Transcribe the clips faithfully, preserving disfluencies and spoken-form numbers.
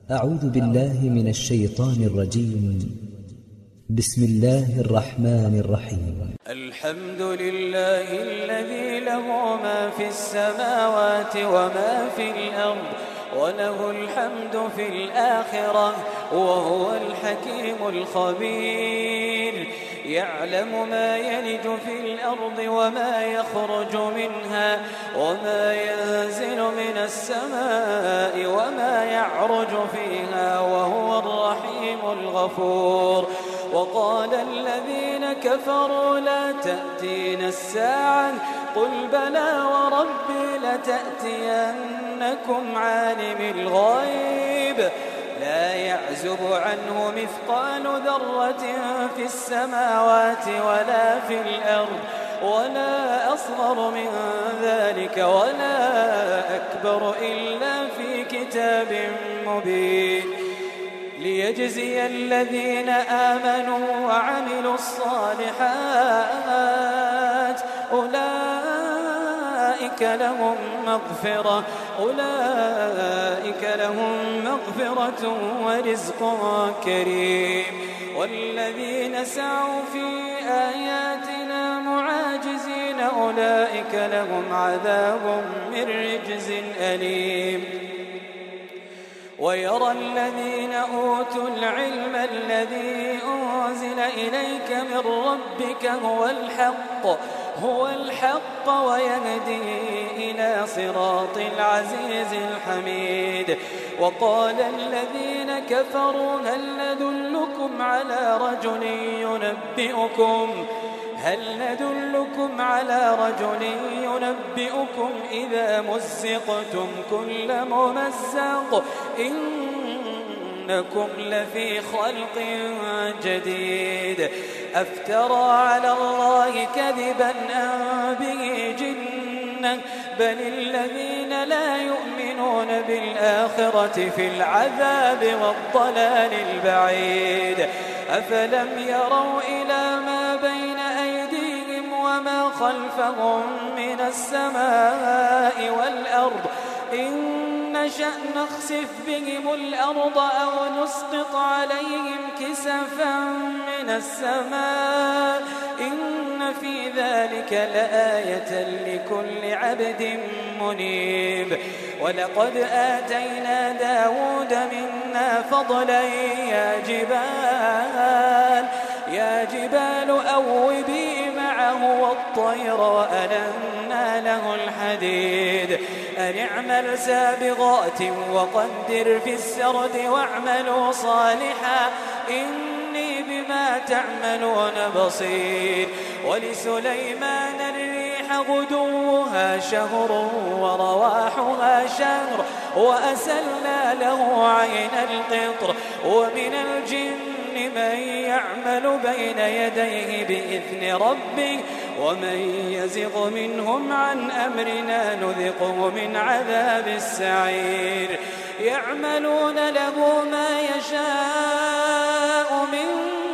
أعوذ بالله من الشيطان الرجيم. بسم الله الرحمن الرحيم. الحمد لله الذي له ما في السماوات وما في الأرض وله الحمد في الآخرة وهو الحكيم الخبير. يعلم ما يلج في الأرض وما يخرج منها وما ينزل من السماء وما يعرج فيها وهو الرحيم الغفور. وقال الذين كفروا لا تأتينا الساعة قل بلى وربي لتأتينكم عالم الغيب لا يعزب عنه مثقال ذرة في السماوات ولا في الأرض ولا أصغر من ذلك ولا أكبر إلا في كتاب مبين ليجزي الذين آمنوا وعملوا الصالحات أولئك لهم مغفرة أولئك لهم مغفرة ورزق كريم. والذين سعوا في آياتنا معاجزين أولئك لهم عذاب من رجز أليم. ويرى الذين أوتوا العلم الذي أنزل إليك من ربك هو الحق هو الحق ويهدي إلى صراط العزيز الحميد. وقال الذين كفروا هل ندلكم على رجل ينبئكم هل ندلكم على رجل ينبئكم إذا مزقتم كل ممزق إنكم لفي خلق جديد أفترى على الله كذبا أم به جنة بل الذين لا يؤمنون بالآخرة في العذاب والضلال البعيد. أفلم يروا إلى ما بين أيديهم وما خلفهم من السماء والأرض إن نشأ نخسف بهم الأرض أو نسقط عليهم كسفا من السماء إن في ذلك لآية لكل عبد منيب. ولقد آتينا داود منا فضلا يا جبال يا جبال أوبي معه والطير وألنا له الحديد أن اعمل سابغات وقدر في السرد واعملوا صالحا إني بما تعملون بصير. ولسليمان الريح غدوها شهر ورواحها شهر وأسلنا له عين القطر ومن الجن من يعمل بين يديه بإذن ربه ومن يزغ منهم عن أمرنا نذقه من عذاب السعير. يعملون له ما يشاء من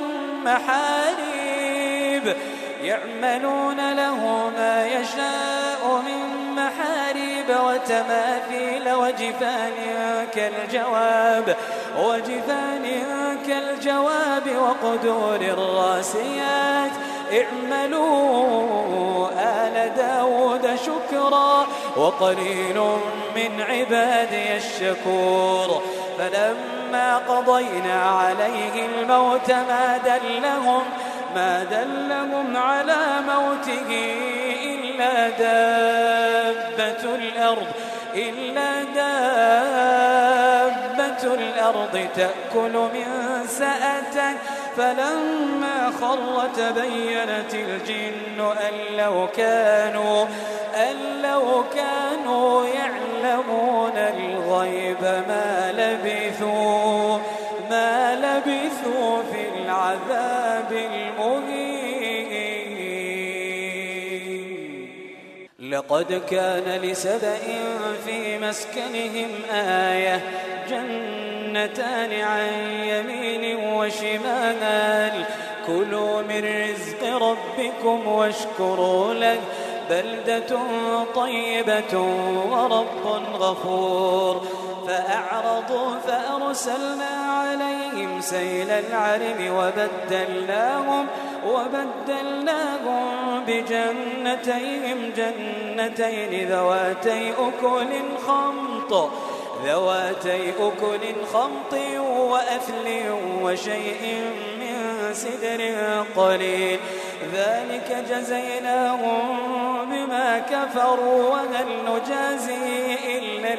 محاريب يعملون له ما يشاء من محاريب وتماثيل وجفان كالجواب وجفان كالجواب وقدور الراسيات اعملوا آل داود شكرا وقليل من عبادي الشكور. فلما قضينا عليه الموت ما دلهم ما دلهم على موته إلا دابة الأرض إلا دابة الأرض تأكل من سأته فلما خر تبينت الجن أن لو كانوا أن لو كانوا يعلمون الغيب ما لبثوا ما لبثوا في العذاب المهين. لقد كان لسبإ في مسكنهم آية جنتان عن يمين وشمال كلوا من رزق ربكم واشكروا له بلدة طيبة ورب غفور. فأعرضوا فأرسلنا عليهم سيل العرم وبدلناهم وبدلناهم بجنتيهم جنتين ذواتي أكل خمط ذواتي أكل خمط وأثل وشيء من سدر قليل ذلك جزيناهم بما كفروا وهل نجازي إلا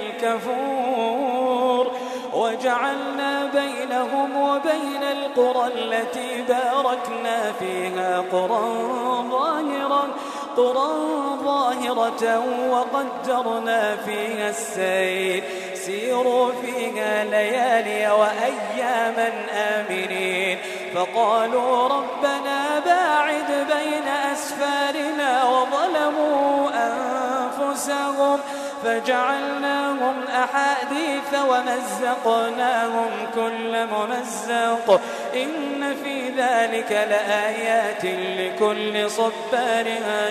الكفور وجعلنا بينهم وبين القرى التي باركنا فيها قرى ظاهرة قرى ظاهرة وقدرنا فيها السير سيروا فيها ليالي وأياما آمنين فقالوا ربنا باعد بين أسفارنا وظلموا أنفسهم فجعلناهم أحاديث ومزقناهم كل ممزق إن في ذلك لآيات لكل صبار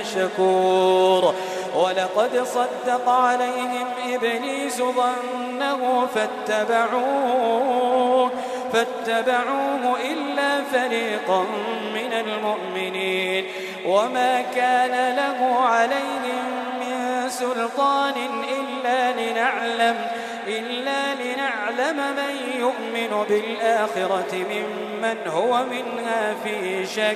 شكور ولقد صدق عليهم إبليس ظنه فاتبعوه فاتبعوه إلا فريقا من المؤمنين وما كان له عليهم من سلطان إلا لنعلم إلا لنعلم من يؤمن بالآخرة ممن هو منها في شك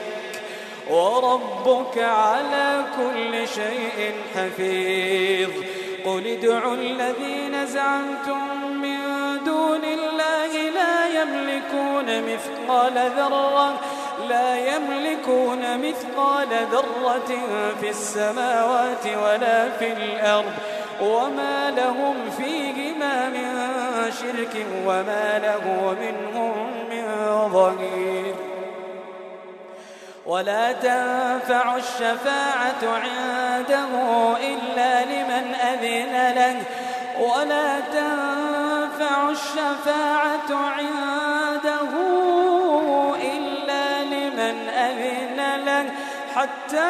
وربك على كل شيء حفيظ قل ادعوا الذين زعمتم من دون الله لا يملكون مثقال ذرة لا يملكون مثقال ذرة في السماوات ولا في الأرض وما لهم فيهما من شرك وما له منهم من ظهير ولا تنفع الشفاعة عنده إلا لمن أذن له ولا تنفع الشفاعة عنده إلا لمن أذن له حتى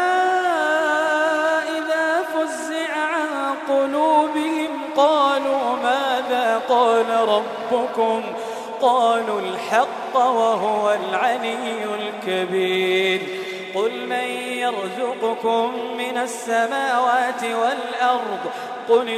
إذا فزع عن قلوبهم قالوا ماذا قال ربكم قالوا الحق وهو العلي الكبير قل من يرزقكم من السماوات والأرض قل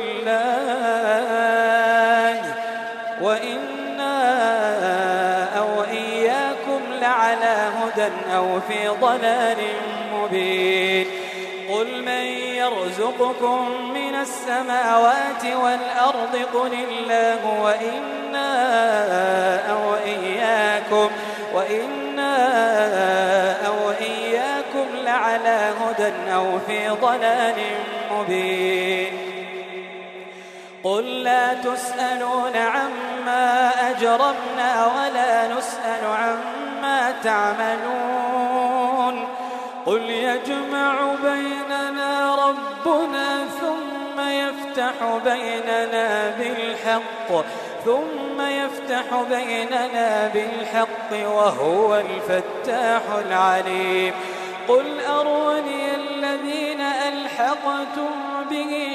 الله وإنا أو إياكم لعلى هدى أو في ضلال مبين قل من يرزقكم من السماوات والأرض قل الله وإنا أو إياكم وإنا أو إياكم لعلى هدى أو في ضلال مبين قل لا تسألون عما أجرمنا ولا نسأل عما تعملون قل يجمع بيننا ربنا ثم يفتح بيننا بالحق ثم يفتح بيننا بالحق وهو الفتاح العليم قل أروني الذين ألحقتم به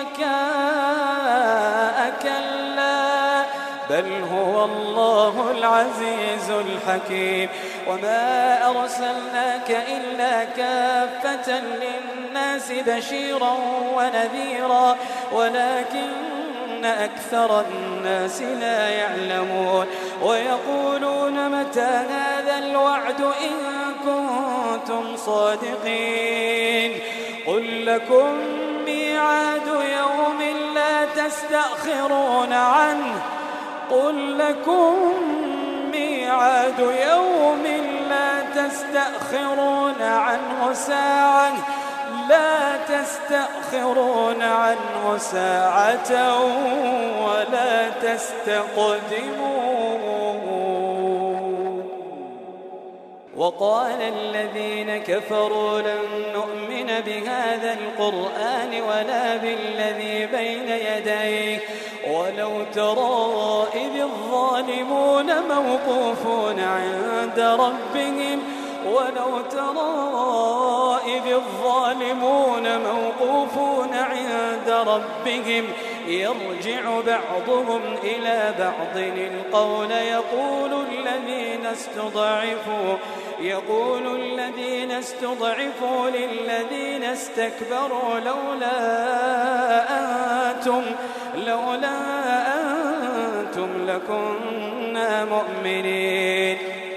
شركاء كلا بل هو الله العزيز الحكيم وما أرسلناك إلا كافة للناس بشيرا ونذيرا ولكن أكثر الناس لا يعلمون ويقولون متى هذا الوعد إن كنتم صادقين قل لكم ميعاد يوم لا تستأخرون عنه قل لكم ميعاد يوم لا تستأخرون عنه ساعة لا تستأخرون عنه ساعة ولا تستقدمون وقال الذين كفروا لن نؤمن بهذا القرآن ولا بالذي بين يديه ولو ترى إذ الظالمون موقوفون عند ربهم ولو ترى إذ الظالمون موقوفون عند ربهم يرجع بعضهم إلى بعض القول يقول الذين استضعفوا يقول الذين استضعفوا للذين استكبروا لولا أنتم لولا أنتم لكنا مؤمنين.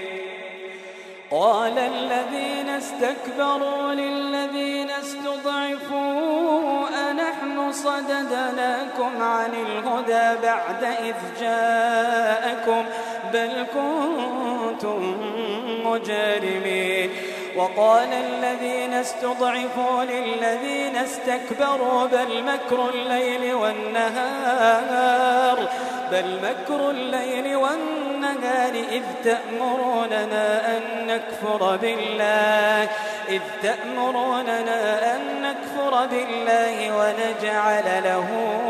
قال الذين استكبروا للذين استضعفوا أنحن صددناكم عن الهدى بعد إذ جاءكم بل كنتم مجرمين. وقال الذين استضعفوا للذين استكبروا بل مكر الليل والنهار بل مكر الليل والنهار إذ تأمروننا أن نكفر بالله إذ تأمروننا أن نكفر بالله ونجعل له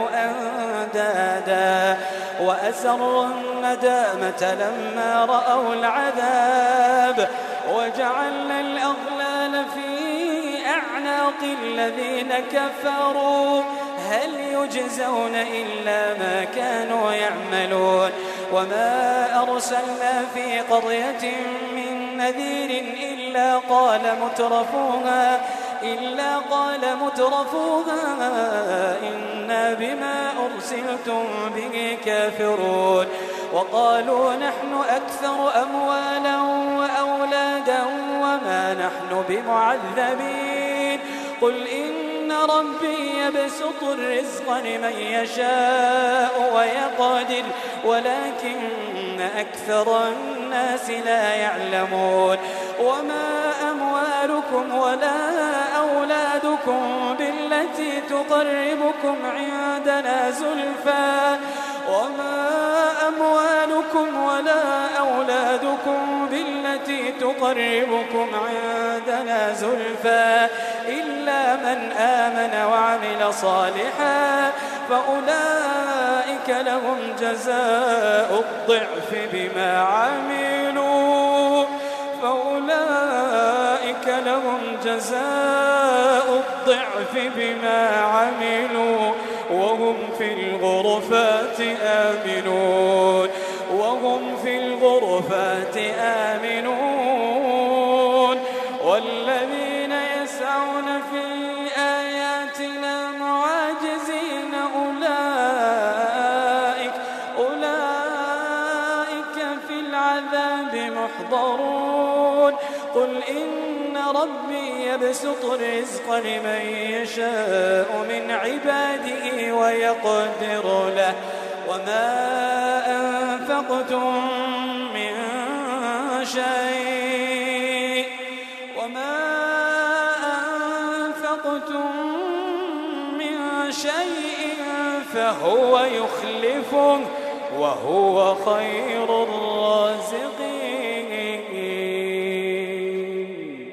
أندادا وأسروا الندامة لما رأوا العذاب وجعلنا الأغلال في أعناق الذين كفروا هل يجزون إلا ما كانوا يعملون. وما أرسلنا في قرية من نذير إلا قال مترفوها إلا قال مترفوها إنا بما أرسلتم به كافرون. وقالوا نحن أكثر أموالا وأولادا وما نحن بمعذبين قل إن ربي يبسط الرزق لمن يشاء ويقدر ولكن أكثر الناس لا يعلمون. وما أموالكم ولا أولادكم بالتي تقربكم عندنا زلفى وما أموالكم ولا أولادكم بالتي تقربكم عندنا زلفى إلا من آمن وعمل صالحا فأولئك لهم جزاء الضعف بما عملوا فأولئك لهم جزاء الضعف بما عملوا وهم في الغرفات آمنون وهم في الغرفات آمنون. والذين يسعون في آياتنا معاجزين أولئك أولئك في العذاب محضرون. قل إن ربي يبسط الرزق لمن يشاء من عباده ويقدر له وما أنفقتم من شيء وما أنفقتم من شيء فهو يخلفه وهو خير الرازقين.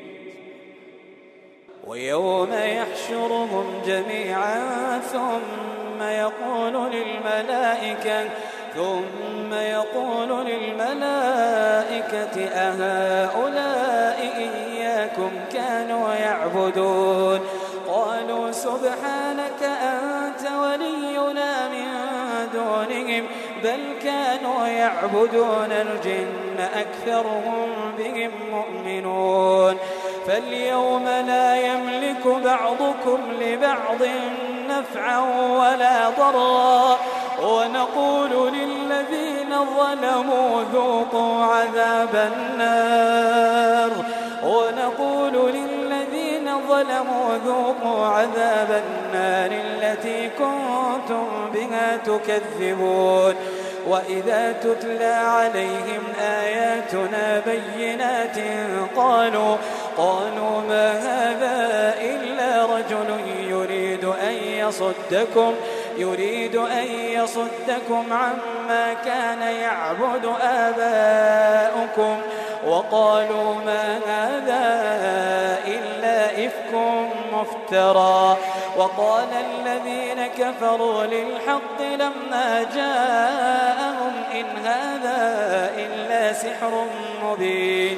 ويوم يحشرهم جميعا ثم يقول للملائكة ثم يقول للملائكة أهؤلاء إياكم كانوا يعبدون قالوا سبحانك أنت ولينا من دونهم بل كانوا يعبدون الجن أكثرهم بهم مؤمنون. فاليوم لا يملك بعضكم لبعض نفعا ولا ضرا ونقول للذين ظلموا ذوقوا عذاب النار ونقول للذين ظلموا ذوقوا عذاب النار التي كنتم بها تكذبون. وإذا تتلى عليهم آياتنا بينات قالوا قالوا ما هذا إلا رجل يريد أن يصدكم يريد أن يصدكم عما كان يعبد آباؤكم وقالوا ما هذا إلا إفك مفترى. وقال الذين كفروا للحق لما جاءهم إن هذا إلا سحر مبين.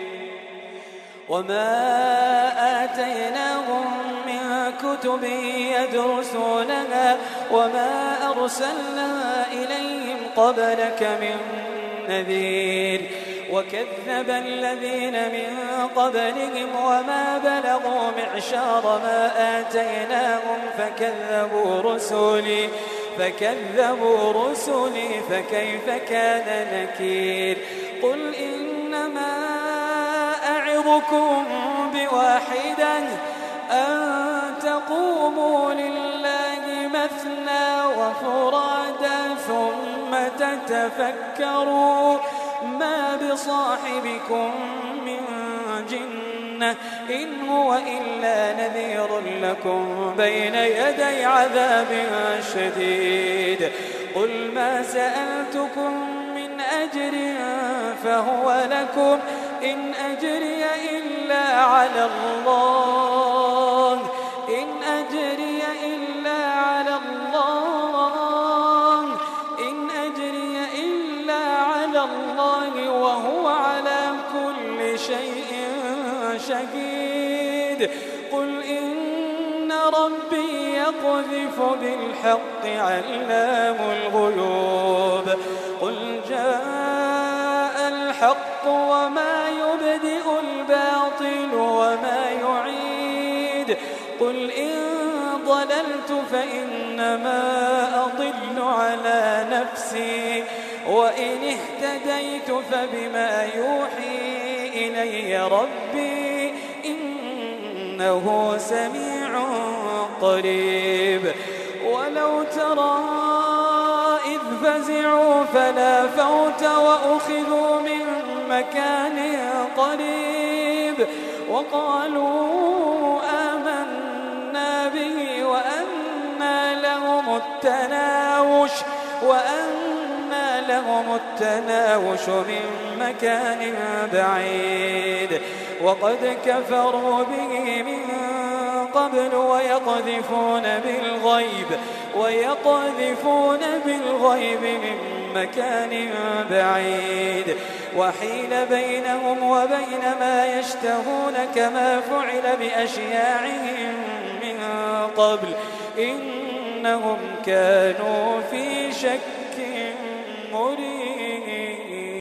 وما آتيناهم من كتب يدرسونها وما أرسلنا إليهم قبلك من نذير وكذب الذين من قبلهم وما بلغوا معشار ما آتيناهم فكذبوا رسلي فكذبوا رسلي فكيف كان نكير قل إنما أعظكم بواحدة أن تقوموا لله مثنى وفرادا ثم تتفكروا ما بصاحبكم من جنة إن هو إلا نذير لكم بين يدي عذاب شديد قل ما سألتكم من أجر فهو لكم إن أجري إلا على الله إن أجري إلا على الله إن أجري إلا على الله وهو على كل شيء شهيد قل إن ربي يقذف بالحق علام الغيوب قل جاء الحق وما يبدئ الباطل وما يعيد قل إن ضللت فإنما أضل على نفسي وإن اهتديت فبما يوحي إلي ربي إنه سميع قريب ولو ترى إذ فزعوا فلا فوت وأخذوا من مكان قريب وقالوا آمنا به وأنى لهم التناوش وأنى لهم التناوش من مكان بعيد وقد كفروا به من قبل ويقذفون بالغيب ويقذفون بالغيب من مكان بعيد وحيل بينهم وبين ما يشتهون كما فعل بأشياعهم من قبل إنهم كانوا في شك مريب